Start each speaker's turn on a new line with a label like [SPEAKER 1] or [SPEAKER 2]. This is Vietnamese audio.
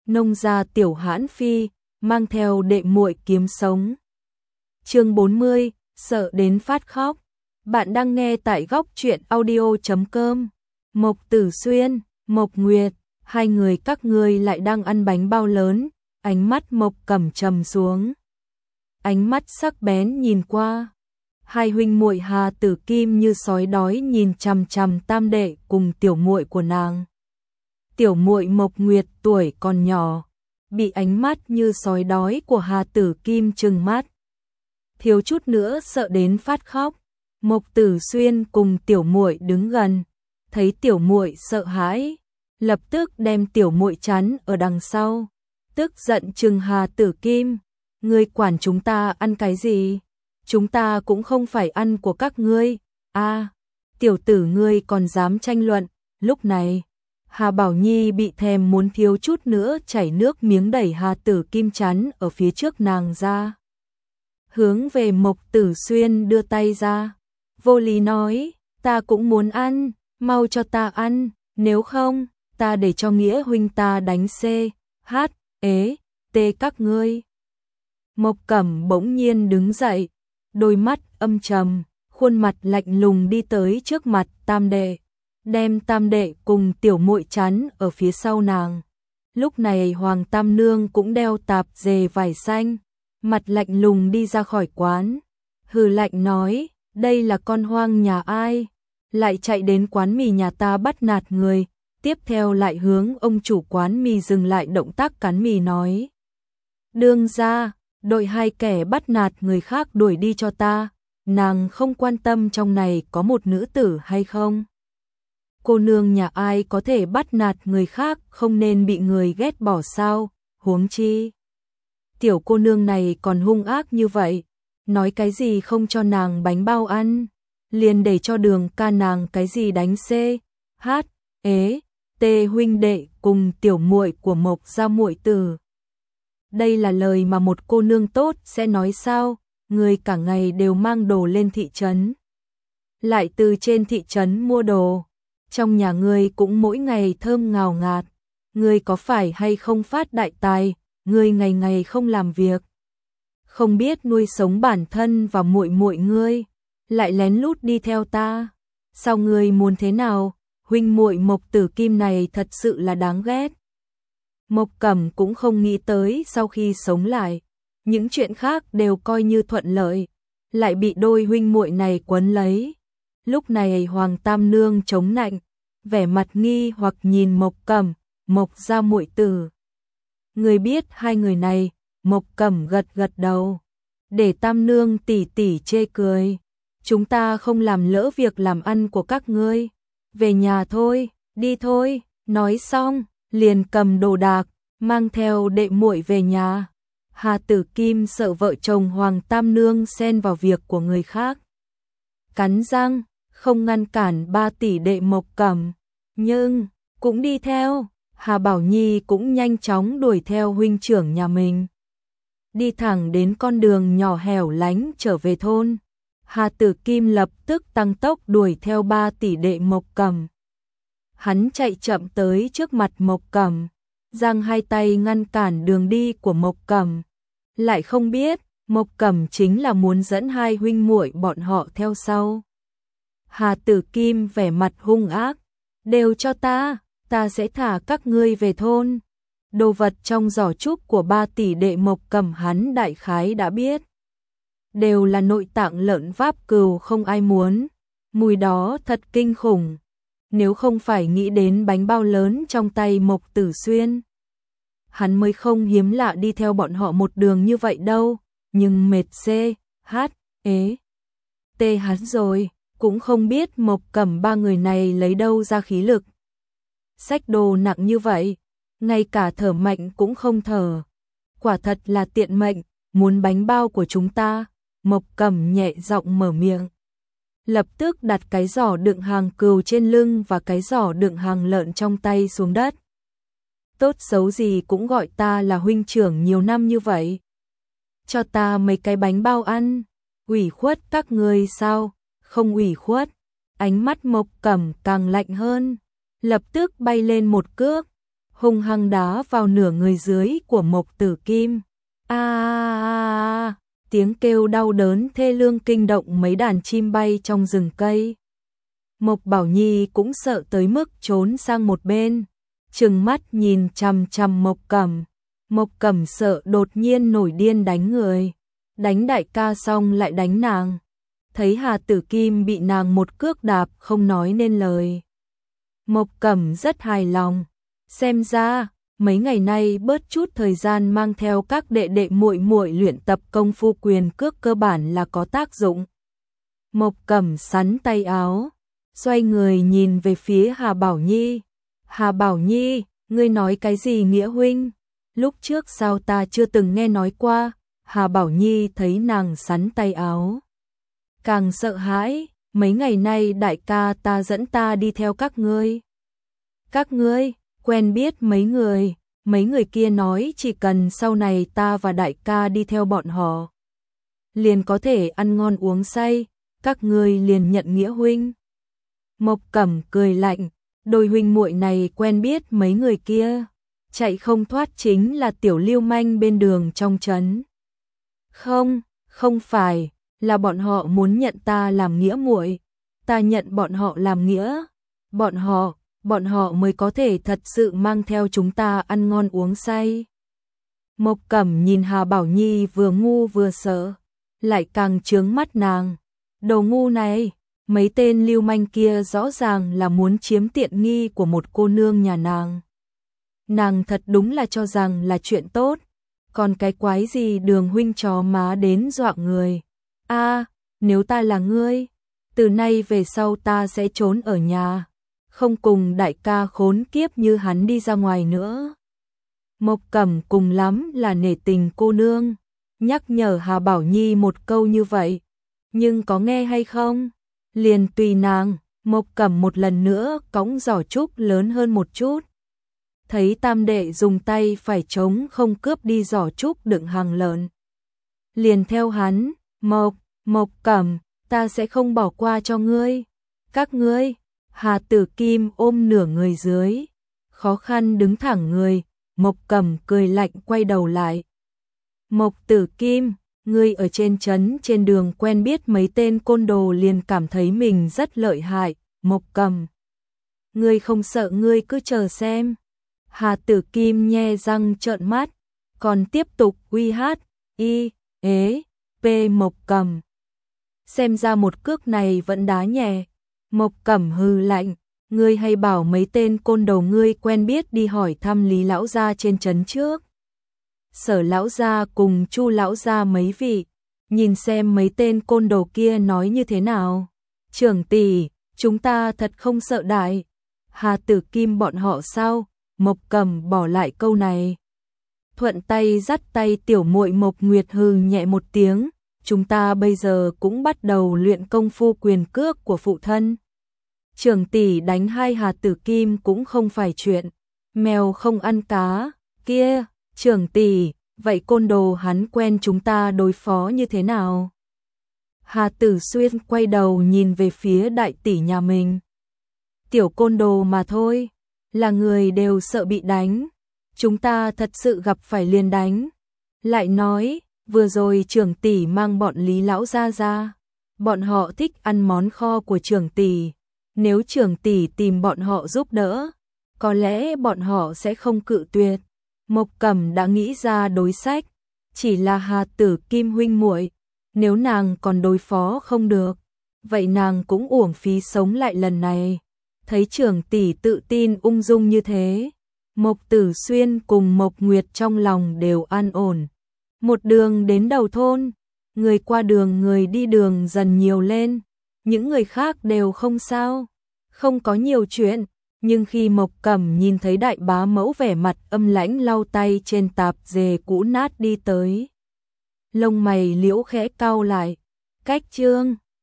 [SPEAKER 1] nông gia Tiểu Hãn Phi, mang theo đệ muội kiếm sống. Chương 40, sợ đến phát khóc. Bạn đang nghe tại góc truyện audio.com. Mộc Tử Xuyên, Mộc Nguyệt, hai người các ngươi lại đang ăn bánh bao lớn, ánh mắt Mộc Cẩm trầm xuống. Ánh mắt sắc bén nhìn qua. Hai huynh muội Hà Tử Kim như sói đói nhìn chằm chằm tam đệ cùng tiểu muội của nàng. Tiểu muội Mộc Nguyệt tuổi còn nhỏ, bị ánh mắt như sói đói của Hà Tử Kim trừng mắt. Thiếu chút nữa sợ đến phát khóc. Mộc Tử Xuyên cùng tiểu muội đứng gần, thấy tiểu muội sợ hãi, lập tức đem tiểu muội chắn ở đằng sau, tức giận trừng Hà Tử Kim, ngươi quản chúng ta ăn cái gì? Chúng ta cũng không phải ăn của các ngươi. Tiểu tử ngươi còn dám tranh luận. Lúc này, Hà Bảo Nhi bị thèm muốn thiếu chút nữa chảy nước miếng đẩy Hà Tử Kim chắn ở phía trước nàng ra. Hướng về Mộc Tử Xuyên đưa tay ra. Vô lý nói, ta cũng muốn ăn, mau cho ta ăn, nếu không, ta để cho Nghĩa huynh ta đánh C.H.E.T các ngươi. Mộc Cẩm bỗng nhiên đứng dậy, đôi mắt âm trầm, khuôn mặt lạnh lùng đi tới trước mặt tam đệ, đem tam đệ cùng tiểu muội chắn ở phía sau nàng. Lúc này Hoàng Tam Nương cũng đeo tạp dề vải xanh, mặt lạnh lùng đi ra khỏi quán, hừ lạnh nói, đây là con hoang nhà ai, lại chạy đến quán mì nhà ta bắt nạt người. Tiếp theo lại hướng ông chủ quán mì dừng lại động tác cắn mì nói, đương gia, đội hai kẻ bắt nạt người khác đuổi đi cho ta, nàng không quan tâm trong này có một nữ tử hay không. Cô nương nhà ai có thể bắt nạt người khác không nên bị người ghét bỏ sao, huống chi. Tiểu cô nương này còn hung ác như vậy, nói cái gì không cho nàng bánh bao ăn, liền để cho Đường ca nàng cái gì đánh C.H.E.T huynh đệ cùng tiểu muội của Mộc gia muội tử. Đây là lời mà một cô nương tốt sẽ nói sao, người cả ngày đều mang đồ lên thị trấn, lại từ trên thị trấn mua đồ, trong nhà ngươi cũng mỗi ngày thơm ngào ngạt, ngươi có phải hay không phát đại tài, ngươi ngày ngày không làm việc, không biết nuôi sống bản thân và muội muội ngươi, lại lén lút đi theo ta, sao ngươi muốn thế nào? Huynh muội Mộc Tử Kim này thật sự là đáng ghét. Mộc Cẩm cũng không nghĩ tới sau khi sống lại, những chuyện khác đều coi như thuận lợi, lại bị đôi huynh muội này quấn lấy. Lúc này Hoàng Tam Nương chống nạnh, vẻ mặt nghi hoặc nhìn Mộc Cẩm, Mộc gia muội tử. Người biết hai người này, Mộc Cẩm gật gật đầu, để Tam Nương tỉ tỉ chê cười, chúng ta không làm lỡ việc làm ăn của các ngươi. Về nhà thôi, đi thôi, nói xong, liền cầm đồ đạc, mang theo đệ muội về nhà. Hà Tử Kim sợ vợ chồng Hoàng Tam Nương xen vào việc của người khác, cắn răng, không ngăn cản ba tỷ đệ Mộc Cẩm, nhưng cũng đi theo. Hà Bảo Nhi cũng nhanh chóng đuổi theo huynh trưởng nhà mình, đi thẳng đến con đường nhỏ hẻo lánh trở về thôn. Hà Tử Kim lập tức tăng tốc đuổi theo ba tỷ đệ Mộc Cẩm. Hắn chạy chậm tới trước mặt Mộc Cẩm, giang hai tay ngăn cản đường đi của Mộc Cẩm, lại không biết Mộc Cẩm chính là muốn dẫn hai huynh muội bọn họ theo sau. Hà Tử Kim vẻ mặt hung ác, đều cho ta, ta sẽ thả các ngươi về thôn. Đồ vật trong giỏ trúc của ba tỷ đệ Mộc Cẩm hắn đại khái đã biết, đều là nội tạng lợn váp cừu không ai muốn, mùi đó thật kinh khủng. Nếu không phải nghĩ đến bánh bao lớn trong tay Mộc Tử Xuyên, hắn mới không hiếm lạ đi theo bọn họ một đường như vậy đâu, nhưng mệt C.H.E.T hắn rồi, cũng không biết Mộc Cẩm ba người này lấy đâu ra khí lực. Xách đồ nặng như vậy, ngay cả thở mạnh cũng không thở, quả thật là tiện mệnh, muốn bánh bao của chúng ta. Mộc Cẩm nhẹ giọng mở miệng, lập tức đặt cái giỏ đựng hàng cừu trên lưng và cái giỏ đựng hàng lợn trong tay xuống đất. Tốt xấu gì cũng gọi ta là huynh trưởng nhiều năm như vậy, cho ta mấy cái bánh bao ăn, ủy khuất các ngươi sao? Không ủy khuất. Ánh mắt Mộc Cẩm càng lạnh hơn, lập tức bay lên một cước, hung hăng đá vào nửa người dưới của Mộc Tử Kim. Tiếng kêu đau đớn thê lương kinh động mấy đàn chim bay trong rừng cây. Mộc Bảo Nhi cũng sợ tới mức trốn sang một bên, trừng mắt nhìn chằm chằm Mộc Cẩm. Mộc Cẩm sợ đột nhiên nổi điên đánh người, đánh đại ca xong lại đánh nàng. Thấy Hà Tử Kim bị nàng một cước đạp không nói nên lời. Mộc Cẩm rất hài lòng, xem ra mấy ngày nay bớt chút thời gian mang theo các đệ đệ muội muội luyện tập công phu quyền cước cơ bản là có tác dụng. Mộc Cẩm sắn tay áo, xoay người nhìn về phía Hà Bảo Nhi. Hà Bảo Nhi, ngươi nói cái gì Nghĩa huynh? Lúc trước sao ta chưa từng nghe nói qua? Hà Bảo Nhi thấy nàng sắn tay áo, càng sợ hãi. Mấy ngày nay đại ca ta dẫn ta đi theo các ngươi. Các ngươi quen biết mấy người kia nói chỉ cần sau này ta và đại ca đi theo bọn họ, liền có thể ăn ngon uống say, các ngươi liền nhận nghĩa huynh. Mộc Cẩm cười lạnh, đôi huynh muội này quen biết mấy người kia, chạy không thoát chính là tiểu lưu manh bên đường trong trấn. Không phải, là bọn họ muốn nhận ta làm nghĩa muội, ta nhận bọn họ làm nghĩa, bọn họ mới có thể thật sự mang theo chúng ta ăn ngon uống say. Mộc Cẩm nhìn Hà Bảo Nhi vừa ngu vừa sợ, lại càng chướng mắt nàng. Đồ ngu này, mấy tên lưu manh kia rõ ràng là muốn chiếm tiện nghi của một cô nương nhà nàng. Nàng thật đúng là cho rằng là chuyện tốt, còn cái quái gì Đường huynh chó má đến dọa người. Nếu ta là ngươi, từ nay về sau ta sẽ trốn ở nhà, không cùng đại ca khốn kiếp như hắn đi ra ngoài nữa. Mộc Cẩm cùng lắm là nể tình cô nương, nhắc nhở Hà Bảo Nhi một câu như vậy, nhưng có nghe hay không, liền tùy nàng. Mộc Cẩm một lần nữa cõng giỏ trúc lớn hơn một chút. Thấy tam đệ dùng tay phải chống không cướp đi giỏ trúc đựng hàng lợn, liền theo hắn. Mộc Cẩm, ta sẽ không bỏ qua cho ngươi. Các ngươi. Hà Tử Kim ôm nửa người dưới, khó khăn đứng thẳng người. Mộc Cẩm cười lạnh quay đầu lại. Mộc Tử Kim, ngươi ở trên trấn trên đường quen biết mấy tên côn đồ liền cảm thấy mình rất lợi hại. Mộc Cẩm, ngươi không sợ, ngươi cứ chờ xem. Hà Tử Kim nhe răng trợn mắt, còn tiếp tục uy hát, Mộc Cẩm. Xem ra một cước này vẫn đá nhẹ. Mộc Cẩm hừ lạnh, ngươi hay bảo mấy tên côn đồ ngươi quen biết đi hỏi thăm Lý lão gia trên trấn trước. Sở lão gia cùng Chu lão gia mấy vị, nhìn xem mấy tên côn đồ kia nói như thế nào. Trưởng tỷ, chúng ta thật không sợ đại Hà Tử Kim bọn họ sao? Mộc Cẩm bỏ lại câu này, thuận tay dắt tay tiểu muội Mộc Nguyệt hừ nhẹ một tiếng. Chúng ta bây giờ cũng bắt đầu luyện công phu quyền cước của phụ thân. Trưởng tỷ đánh hai Hà Tử Kim cũng không phải chuyện. Mèo không ăn cá. Kia, trưởng tỷ, vậy côn đồ hắn quen chúng ta đối phó như thế nào? Hà Tử Xuyên quay đầu nhìn về phía đại tỷ nhà mình. Tiểu côn đồ mà thôi, là người đều sợ bị đánh. Chúng ta thật sự gặp phải liền đánh. Lại nói, vừa rồi trưởng tỷ mang bọn Lý lão gia ra, bọn họ thích ăn món kho của trưởng tỷ, nếu trưởng tỷ tìm bọn họ giúp đỡ, có lẽ bọn họ sẽ không cự tuyệt. Mộc Cẩm đã nghĩ ra đối sách, chỉ là Hà Tử Kim huynh muội, nếu nàng còn đối phó không được, vậy nàng cũng uổng phí sống lại lần này. Thấy trưởng tỷ tự tin ung dung như thế, Mộc Tử Xuyên cùng Mộc Nguyệt trong lòng đều an ổn. Một đường đến đầu thôn, người qua đường người đi đường dần nhiều lên, những người khác đều không sao, không có nhiều chuyện, nhưng khi Mộc Cẩm nhìn thấy đại bá mẫu vẻ mặt âm lãnh lau tay trên tạp dề cũ nát đi tới, lông mày liễu khẽ cau lại. Cách chương